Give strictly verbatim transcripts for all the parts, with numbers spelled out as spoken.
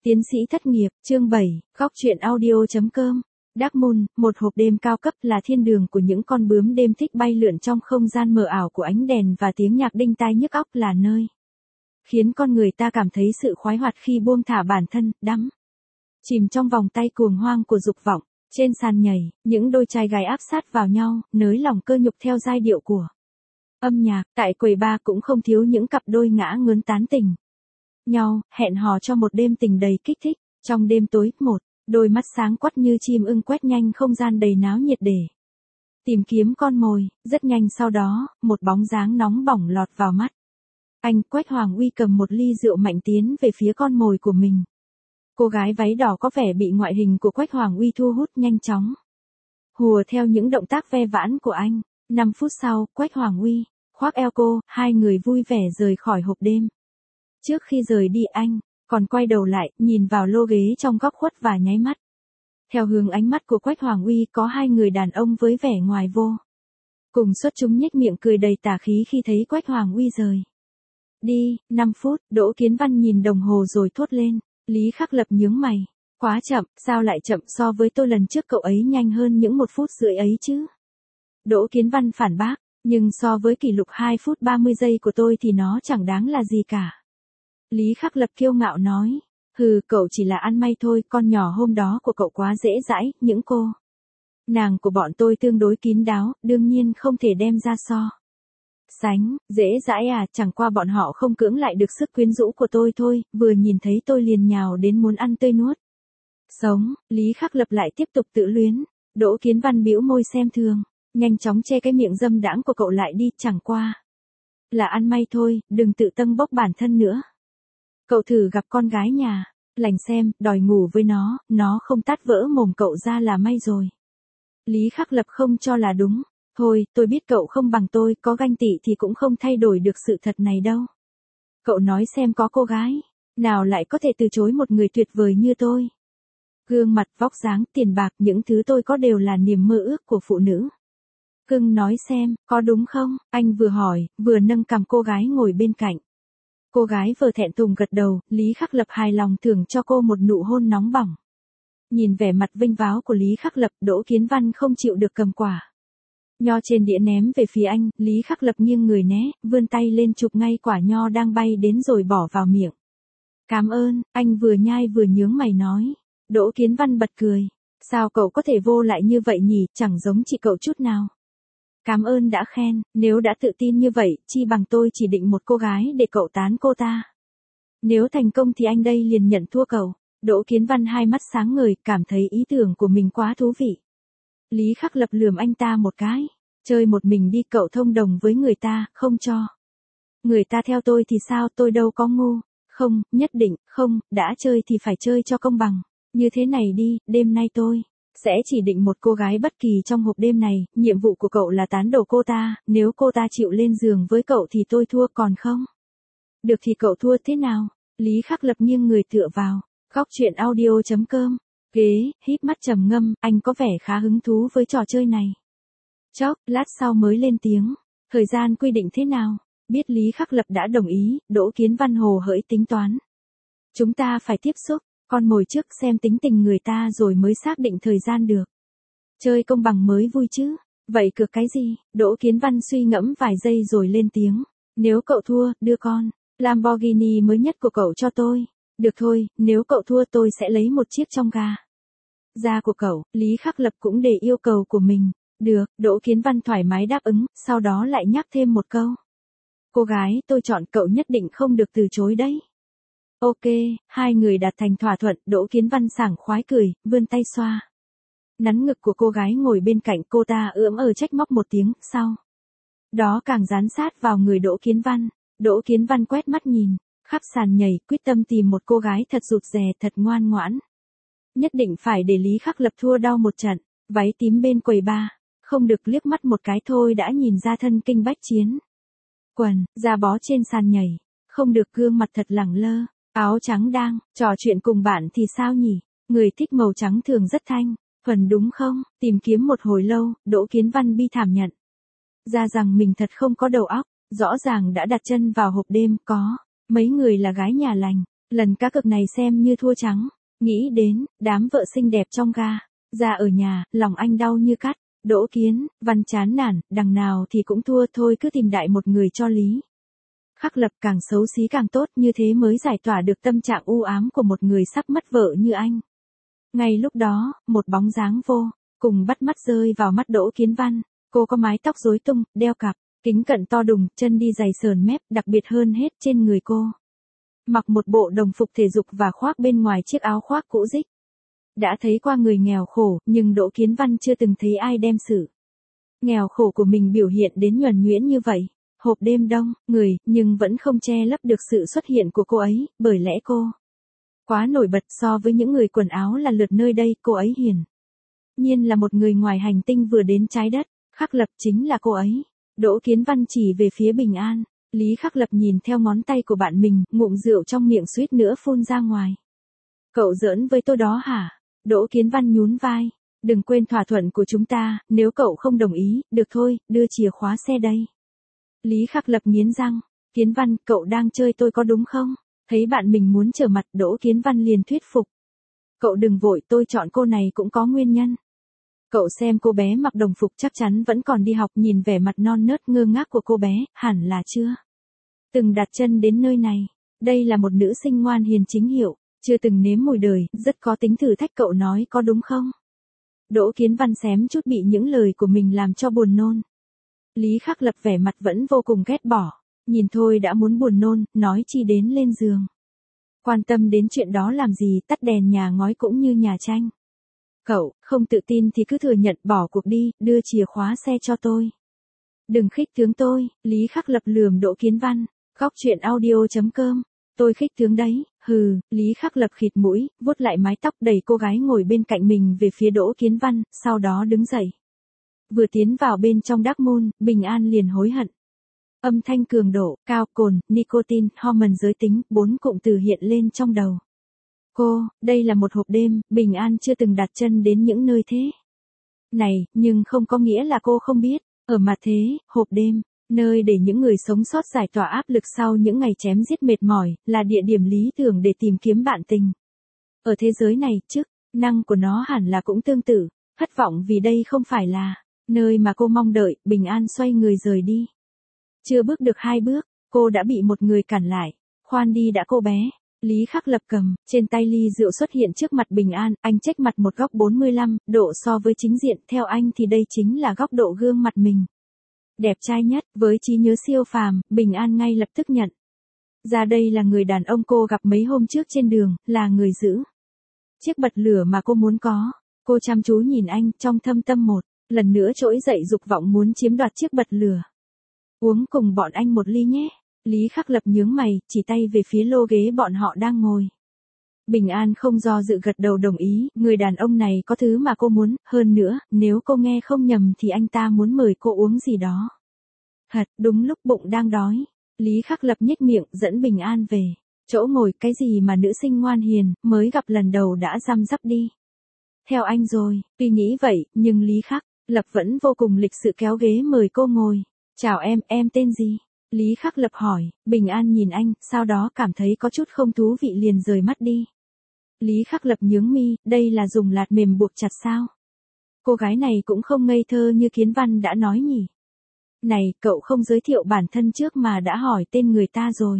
Tiến sĩ thất nghiệp, chương bảy, góc truyện audio.com. Dark Moon, một hộp đêm cao cấp là thiên đường của những con bướm đêm thích bay lượn trong không gian mờ ảo của ánh đèn và tiếng nhạc đinh tai nhức óc, là nơi khiến con người ta cảm thấy sự khoái hoạt khi buông thả bản thân, đắm chìm trong vòng tay cuồng hoang của dục vọng. Trên sàn nhảy, những đôi trai gái áp sát vào nhau, nới lỏng cơ nhục theo giai điệu của âm nhạc. Tại quầy bar cũng không thiếu những cặp đôi ngã ngớn tán tình nhau, hẹn hò cho một đêm tình đầy kích thích. Trong đêm tối, một đôi mắt sáng quắc như chim ưng quét nhanh không gian đầy náo nhiệt để tìm kiếm con mồi. Rất nhanh sau đó, một bóng dáng nóng bỏng lọt vào mắt anh. Quách Hoàng Uy cầm một ly rượu mạnh tiến về phía con mồi của mình. Cô gái váy đỏ có vẻ bị ngoại hình của Quách Hoàng Uy thu hút, nhanh chóng hùa theo những động tác ve vãn của anh. Năm phút sau, Quách Hoàng Uy khoác eo cô, hai người vui vẻ rời khỏi hộp đêm. Trước khi rời đi, anh còn quay đầu lại, nhìn vào lô ghế trong góc khuất và nháy mắt. Theo hướng ánh mắt của Quách Hoàng Uy, có hai người đàn ông với vẻ ngoài vô cùng xuất chúng nhếch miệng cười đầy tà khí khi thấy Quách Hoàng Uy rời đi. Năm phút, Đỗ Kiến Văn nhìn đồng hồ rồi thốt lên. Lý Khắc Lập nhướng mày. Quá chậm, sao lại chậm so với tôi lần trước, cậu ấy nhanh hơn những một phút rưỡi ấy chứ. Đỗ Kiến Văn phản bác, nhưng so với kỷ lục hai phút ba mươi giây của tôi thì nó chẳng đáng là gì cả. Lý Khắc Lập kiêu ngạo nói. Hừ, cậu chỉ là ăn may thôi, con nhỏ hôm đó của cậu quá dễ dãi, những cô nàng của bọn tôi tương đối kín đáo, đương nhiên không thể đem ra so sánh. Dễ dãi à, chẳng qua bọn họ không cưỡng lại được sức quyến rũ của tôi thôi, vừa nhìn thấy tôi liền nhào đến muốn ăn tươi nuốt sống. Lý Khắc Lập lại tiếp tục tự luyến. Đỗ Kiến Văn bĩu môi xem thường, nhanh chóng che cái miệng dâm đãng của cậu lại đi, chẳng qua là ăn may thôi, đừng tự tâng bốc bản thân nữa. Cậu thử gặp con gái nhà lành xem, đòi ngủ với nó, nó không tát vỡ mồm cậu ra là may rồi. Lý Khắc Lập không cho là đúng. Thôi, tôi biết cậu không bằng tôi, có ganh tị thì cũng không thay đổi được sự thật này đâu. Cậu nói xem, có cô gái nào lại có thể từ chối một người tuyệt vời như tôi. Gương mặt, vóc dáng, tiền bạc, những thứ tôi có đều là niềm mơ ước của phụ nữ. Cưng nói xem, có đúng không? Anh vừa hỏi, vừa nâng cằm cô gái ngồi bên cạnh. Cô gái vừa thẹn thùng gật đầu. Lý Khắc Lập hài lòng thưởng cho cô một nụ hôn nóng bỏng. Nhìn vẻ mặt vinh váo của Lý Khắc Lập, Đỗ Kiến Văn không chịu được cầm quả nho trên đĩa ném về phía anh. Lý Khắc Lập nghiêng người né, vươn tay lên chụp ngay quả nho đang bay đến rồi bỏ vào miệng. Cảm ơn, anh vừa nhai vừa nhướng mày nói. Đỗ Kiến Văn bật cười. Sao cậu có thể vô lại như vậy nhỉ, chẳng giống chị cậu chút nào. Cảm ơn đã khen, nếu đã tự tin như vậy, chi bằng tôi chỉ định một cô gái để cậu tán cô ta. Nếu thành công thì anh đây liền nhận thua cậu. Đỗ Kiến Văn hai mắt sáng ngời, cảm thấy ý tưởng của mình quá thú vị. Lý Khắc Lập lườm anh ta một cái. Chơi một mình đi, cậu thông đồng với người ta, không cho người ta theo tôi thì sao, tôi đâu có ngu. Không, nhất định, không, đã chơi thì phải chơi cho công bằng. Như thế này đi, đêm nay tôi sẽ chỉ định một cô gái bất kỳ trong hộp đêm này, nhiệm vụ của cậu là tán đổ cô ta, nếu cô ta chịu lên giường với cậu thì tôi thua, còn không được thì cậu thua, thế nào? Lý Khắc Lập nghiêng người tựa vào góc truyện audio.com ghế, híp mắt trầm ngâm, anh có vẻ khá hứng thú với trò chơi này. Chốc lát sau mới lên tiếng. Thời gian quy định thế nào? Biết Lý Khắc Lập đã đồng ý, Đỗ Kiến Văn hồ hởi tính toán. Chúng ta phải tiếp xúc con mồi trước, xem tính tình người ta rồi mới xác định thời gian được. Chơi công bằng mới vui chứ. Vậy cược cái gì? Đỗ Kiến Văn suy ngẫm vài giây rồi lên tiếng. Nếu cậu thua, đưa con Lamborghini mới nhất của cậu cho tôi. Được thôi, nếu cậu thua tôi sẽ lấy một chiếc trong ga da của cậu. Lý Khắc Lập cũng để yêu cầu của mình. Được, Đỗ Kiến Văn thoải mái đáp ứng, sau đó lại nhắc thêm một câu. Cô gái tôi chọn cậu nhất định không được từ chối đấy. Ok, hai người đạt thành thỏa thuận. Đỗ Kiến Văn sảng khoái cười, vươn tay xoa nắn ngực của cô gái ngồi bên cạnh. Cô ta ưỡm ờ trách móc một tiếng, sau đó càng dán sát vào người Đỗ Kiến Văn. Đỗ Kiến Văn quét mắt nhìn khắp sàn nhảy, quyết tâm tìm một cô gái thật rụt rè, thật ngoan ngoãn. Nhất định phải để Lý Khắc Lập thua đau một trận. Váy tím bên quầy bar, không được liếc mắt một cái thôi đã nhìn ra thân kinh bách chiến. Quần, da bó trên sàn nhảy, không được gương mặt thật lẳng lơ. Áo trắng đang trò chuyện cùng bạn thì sao nhỉ? Người thích màu trắng thường rất thanh thuần đúng không? Tìm kiếm một hồi lâu, Đỗ Kiến Văn bi thảm nhận ra rằng mình thật không có đầu óc. Rõ ràng đã đặt chân vào hộp đêm, có mấy người là gái nhà lành, Lần cá cược này xem như thua trắng. Nghĩ đến, đám vợ xinh đẹp trong ga. Ra ở nhà, lòng anh đau như cắt. Đỗ Kiến Văn chán nản, đằng nào thì cũng thua thôi, cứ tìm đại một người cho lý. Khắc Lập càng xấu xí càng tốt, như thế mới giải tỏa được tâm trạng u ám của một người sắp mất vợ như anh. Ngay lúc đó, một bóng dáng vô cùng bắt mắt rơi vào mắt Đỗ Kiến Văn. Cô có mái tóc rối tung, đeo cặp kính cận to đùng, chân đi giày sờn mép, đặc biệt hơn hết trên người cô mặc một bộ đồng phục thể dục và khoác bên ngoài chiếc áo khoác cũ rích. Đã thấy qua người nghèo khổ, nhưng Đỗ Kiến Văn chưa từng thấy ai đem sự nghèo khổ của mình biểu hiện đến nhuần nhuyễn như vậy. Hộp đêm đông người, nhưng vẫn không che lấp được sự xuất hiện của cô ấy, bởi lẽ cô quá nổi bật so với những người quần áo là lượt nơi đây. Cô ấy hiển nhiên là một người ngoài hành tinh vừa đến trái đất. Khắc Lập chính là cô ấy. Đỗ Kiến Văn chỉ về phía Bình An. Lý Khắc Lập nhìn theo ngón tay của bạn mình, ngụm rượu trong miệng suýt nữa phun ra ngoài. Cậu giỡn với tôi đó hả? Đỗ Kiến Văn nhún vai. Đừng quên thỏa thuận của chúng ta, nếu cậu không đồng ý, được thôi, đưa chìa khóa xe đây. Lý Khắc Lập nghiến răng. Kiến Văn, cậu đang chơi tôi có đúng không? Thấy bạn mình muốn trở mặt, Đỗ Kiến Văn liền thuyết phục. Cậu đừng vội, tôi chọn cô này cũng có nguyên nhân. Cậu xem cô bé mặc đồng phục chắc chắn vẫn còn đi học, nhìn vẻ mặt non nớt ngơ ngác của cô bé, hẳn là chưa từng đặt chân đến nơi này. Đây là một nữ sinh ngoan hiền chính hiệu, chưa từng nếm mùi đời, rất có tính thử thách, cậu nói có đúng không? Đỗ Kiến Văn xém chút bị những lời của mình làm cho buồn nôn. Lý Khắc Lập vẻ mặt vẫn vô cùng ghét bỏ, nhìn thôi đã muốn buồn nôn, nói chi đến lên giường. Quan tâm đến chuyện đó làm gì, tắt đèn nhà ngói cũng như nhà tranh. Cậu, không tự tin thì cứ thừa nhận, bỏ cuộc đi, đưa chìa khóa xe cho tôi. Đừng khích tướng tôi. Lý Khắc Lập lườm Đỗ Kiến Văn. Góc chuyện audio chấm com. Tôi khích tướng đấy, hừ. Lý Khắc Lập khịt mũi, vuốt lại mái tóc, đẩy cô gái ngồi bên cạnh mình về phía Đỗ Kiến Văn, sau đó đứng dậy. Vừa tiến vào bên trong Dark Moon, Bình An liền hối hận. Âm thanh cường độ, cao, cồn, nicotine, hormone giới tính, bốn cụm từ hiện lên trong đầu. Cô, đây là một hộp đêm, Bình An chưa từng đặt chân đến những nơi thế này, nhưng không có nghĩa là cô không biết. Ở mặt thế, hộp đêm, nơi để những người sống sót giải tỏa áp lực sau những ngày chém giết mệt mỏi, là địa điểm lý tưởng để tìm kiếm bạn tình. Ở thế giới này, chức năng của nó hẳn là cũng tương tự. Thất vọng vì đây không phải là nơi mà cô mong đợi. Bình An xoay người rời đi. Chưa bước được hai bước, cô đã bị một người cản lại. Khoan đi đã cô bé. Lý Khắc Lập cầm trên tay ly rượu xuất hiện trước mặt Bình An, anh chếch mặt một góc bốn mươi lăm độ so với chính diện, theo anh thì đây chính là góc độ gương mặt mình đẹp trai nhất. Với trí nhớ siêu phàm, Bình An ngay lập tức nhận ra đây là người đàn ông cô gặp mấy hôm trước trên đường, là người giữ chiếc bật lửa mà cô muốn có. Cô chăm chú nhìn anh, trong thâm tâm một lần nữa trỗi dậy dục vọng muốn chiếm đoạt chiếc bật lửa. Uống cùng bọn anh một ly nhé. Lý Khắc Lập nhướng mày, chỉ tay về phía lô ghế bọn họ đang ngồi. Bình An không do dự gật đầu đồng ý, người đàn ông này có thứ mà cô muốn, hơn nữa, nếu cô nghe không nhầm thì anh ta muốn mời cô uống gì đó. Thật, đúng lúc bụng đang đói. Lý Khắc Lập nhếch miệng, dẫn Bình An về chỗ ngồi. Cái gì mà nữ sinh ngoan hiền, mới gặp lần đầu đã răm rắp đi theo anh rồi. Tuy nghĩ vậy, nhưng Lý Khắc Lập vẫn vô cùng lịch sự kéo ghế mời cô ngồi. Chào em, em tên gì? Lý Khắc Lập hỏi. Bình An nhìn anh, sau đó cảm thấy có chút không thú vị liền rời mắt đi. Lý Khắc Lập nhướng mi, đây là dùng lạt mềm buộc chặt sao? Cô gái này cũng không ngây thơ như Kiến Văn đã nói nhỉ. Này, cậu không giới thiệu bản thân trước mà đã hỏi tên người ta rồi.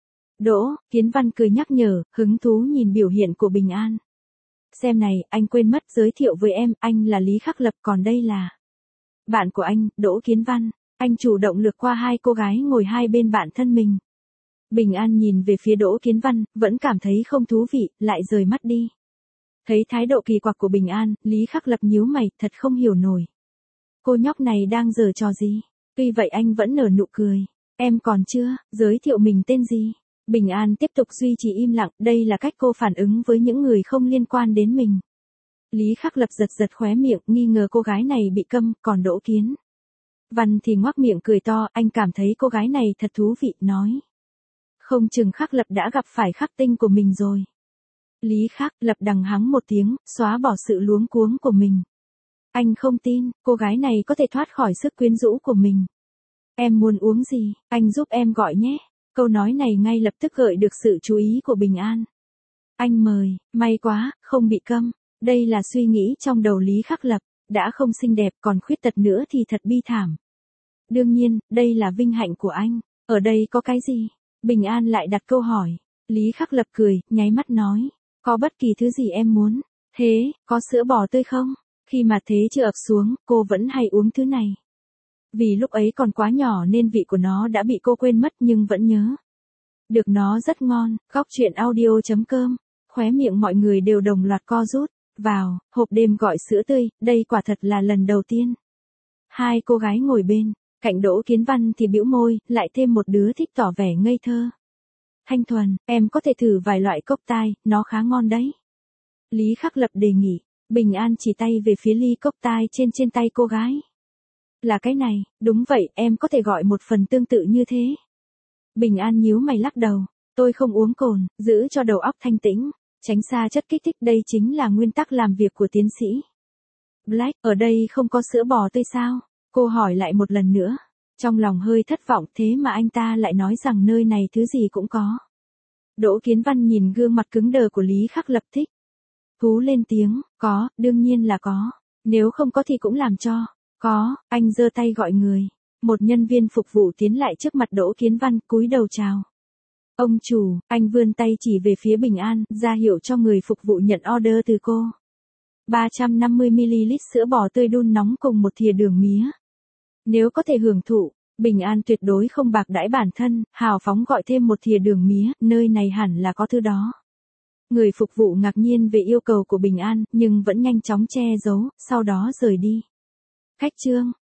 Đỗ, Kiến Văn cười nhắc nhở, hứng thú nhìn biểu hiện của Bình An. Xem này, anh quên mất giới thiệu với em, anh là Lý Khắc Lập, còn đây là bạn của anh, Đỗ Kiến Văn. Anh chủ động lược qua hai cô gái ngồi hai bên bạn thân mình. Bình An nhìn về phía Đỗ Kiến Văn, vẫn cảm thấy không thú vị, lại rời mắt đi. Thấy thái độ kỳ quặc của Bình An, Lý Khắc Lập nhíu mày, thật không hiểu nổi. Cô nhóc này đang giở trò gì? Tuy vậy anh vẫn nở nụ cười. Em còn chưa, giới thiệu mình tên gì? Bình An tiếp tục duy trì im lặng, đây là cách cô phản ứng với những người không liên quan đến mình. Lý Khắc Lập giật giật khóe miệng, nghi ngờ cô gái này bị câm, còn Đỗ Kiến Văn thì ngoác miệng cười to, anh cảm thấy cô gái này thật thú vị, nói. Không chừng Khắc Lập đã gặp phải khắc tinh của mình rồi. Lý Khắc Lập đằng hắng một tiếng, xóa bỏ sự luống cuống của mình. Anh không tin, cô gái này có thể thoát khỏi sức quyến rũ của mình. Em muốn uống gì, anh giúp em gọi nhé. Câu nói này ngay lập tức gợi được sự chú ý của Bình An. Anh mời, may quá, không bị câm. Đây là suy nghĩ trong đầu Lý Khắc Lập, đã không xinh đẹp còn khuyết tật nữa thì thật bi thảm. Đương nhiên, đây là vinh hạnh của anh, ở đây có cái gì? Bình An lại đặt câu hỏi. Lý Khắc Lập cười, nháy mắt nói, có bất kỳ thứ gì em muốn. Thế, có sữa bò tươi không? Khi mà thế chưa ập xuống, cô vẫn hay uống thứ này. Vì lúc ấy còn quá nhỏ nên vị của nó đã bị cô quên mất nhưng vẫn nhớ. Được, nó rất ngon. Góc truyện audio chấm com. Khóe miệng mọi người đều đồng loạt co rút. Vào, hộp đêm gọi sữa tươi, đây quả thật là lần đầu tiên. Hai cô gái ngồi bên, cạnh Đỗ Kiến Văn thì bĩu môi, lại thêm một đứa thích tỏ vẻ ngây thơ. Thanh Thuần, em có thể thử vài loại cốc tai, nó khá ngon đấy. Lý Khắc Lập đề nghị. Bình An chỉ tay về phía ly cốc tai trên trên tay cô gái. Là cái này, đúng vậy, em có thể gọi một phần tương tự như thế. Bình An nhíu mày lắc đầu, tôi không uống cồn, giữ cho đầu óc thanh tĩnh, tránh xa chất kích thích, đây chính là nguyên tắc làm việc của tiến sĩ. Black, ở đây không có sữa bò tươi sao? Cô hỏi lại một lần nữa, trong lòng hơi thất vọng, thế mà anh ta lại nói rằng nơi này thứ gì cũng có. Đỗ Kiến Văn nhìn gương mặt cứng đờ của Lý Khắc Lập thích thú lên tiếng, có, đương nhiên là có, nếu không có thì cũng làm cho. Có, anh giơ tay gọi người. Một nhân viên phục vụ tiến lại trước mặt Đỗ Kiến Văn, cúi đầu chào. Ông chủ, anh vươn tay chỉ về phía Bình An, ra hiệu cho người phục vụ nhận order từ cô. ba trăm năm mươi mi li lít sữa bò tươi đun nóng cùng một thìa đường mía. Nếu có thể hưởng thụ, Bình An tuyệt đối không bạc đãi bản thân, hào phóng gọi thêm một thìa đường mía, nơi này hẳn là có thứ đó. Người phục vụ ngạc nhiên về yêu cầu của Bình An, nhưng vẫn nhanh chóng che giấu, sau đó rời đi. Khách trương,